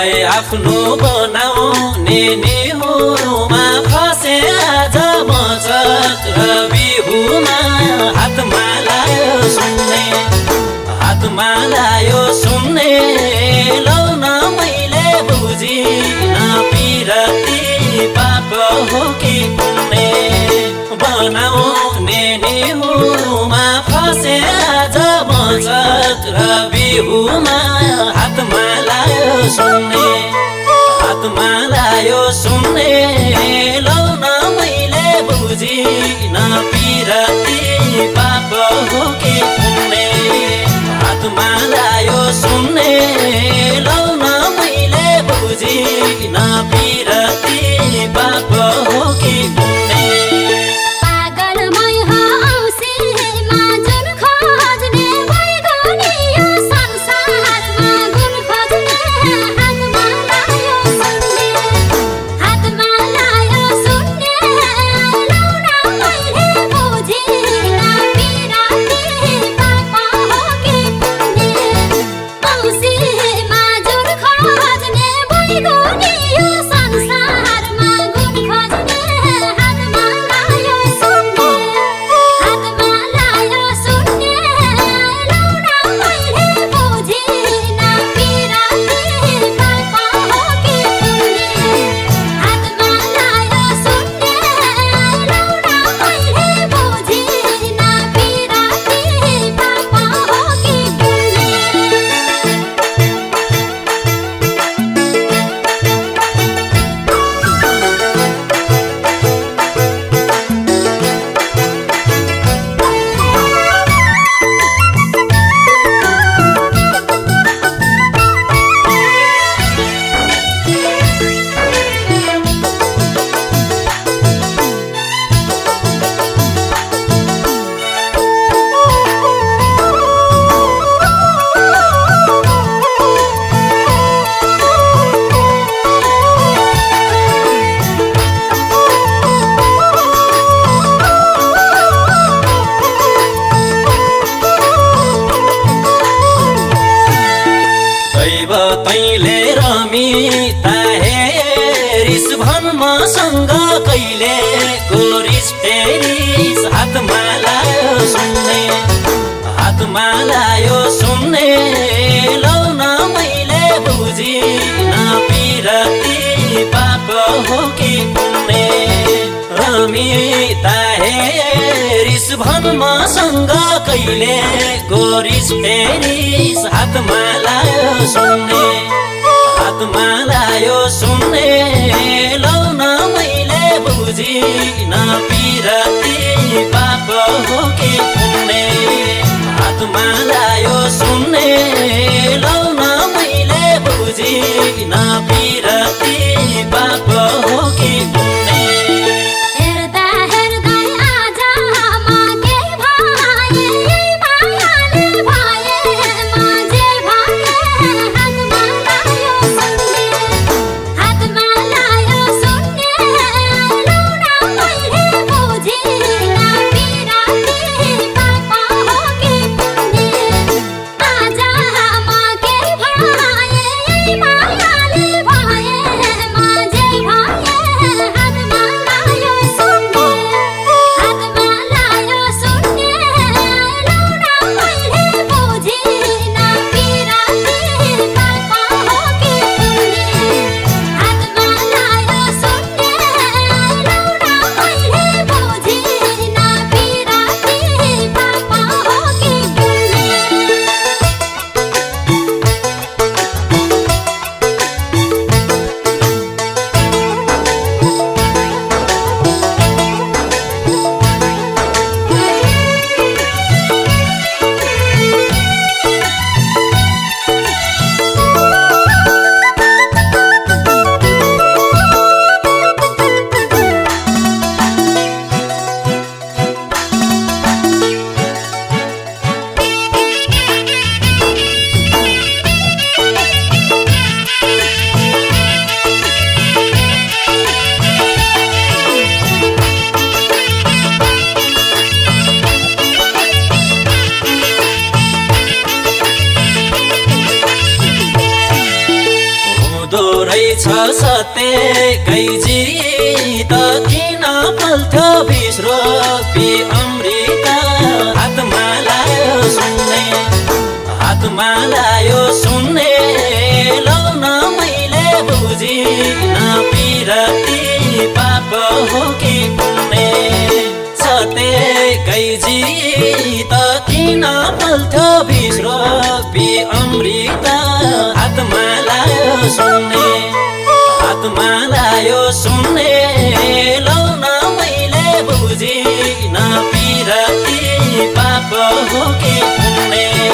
मलाई आफ्नो बनाउने नेहुमा फसे आज म चक्र बिहुमा हातमा लायो सुन्ने लाउन मैले बुझिन पिरती पाप हो कि पुण्य बनाउने नेहुमा फसे आज म चक्र बिहुमा हातमा लायो सुन्ने लाउन मैले बुझिन पिरती पाप हो कि पुण्य हातमा लायो सुन्ने लाउन मैले बुझिन पिरती पाप हो कि पुण्य तैले रमिता हेरिस भन मसँग कहिले गोरिस फेरिस हातमा लायो सुन्ने लाउन मैले बुझिन पिरती पाप हो कि पुण्य रमिता हेरिस भन मसँग कहिले गोरिस फेरिस हातमा लायो सुन्ने लाउन मैले बुझिन पिरती पाप हो कि पुण्य हातमा लायो सुन्ने लाउन मैले बुझिन पिरती पाप हो कि पुण्य Have छ सत्यकै जित किन पल्थ्यो बिस्रो पी अमृत हातमा लायो सुन्ने हातमा लायो सुन्ने लाउन मैले बुझिन पिरती पाप हो कि पुण्य सत्यकै जित किन पल्थ्यो बिस्रो पी अमृत हातमा लायो सुन्ने हातमा लायो सुन्ने लाउन मैले बुझिन पिरती पाप हो कि पुण्य